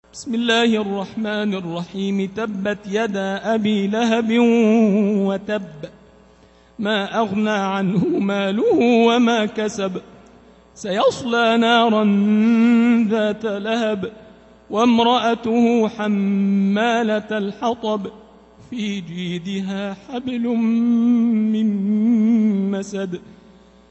بسم الله الرحمن الرحيم. تبت يدا أبي لهب وتب، ما أغنى عنه ماله وما كسب، سيصلى نارا ذات لهب، وامرأته حمالة الحطب، في جيدها حبل من مسد.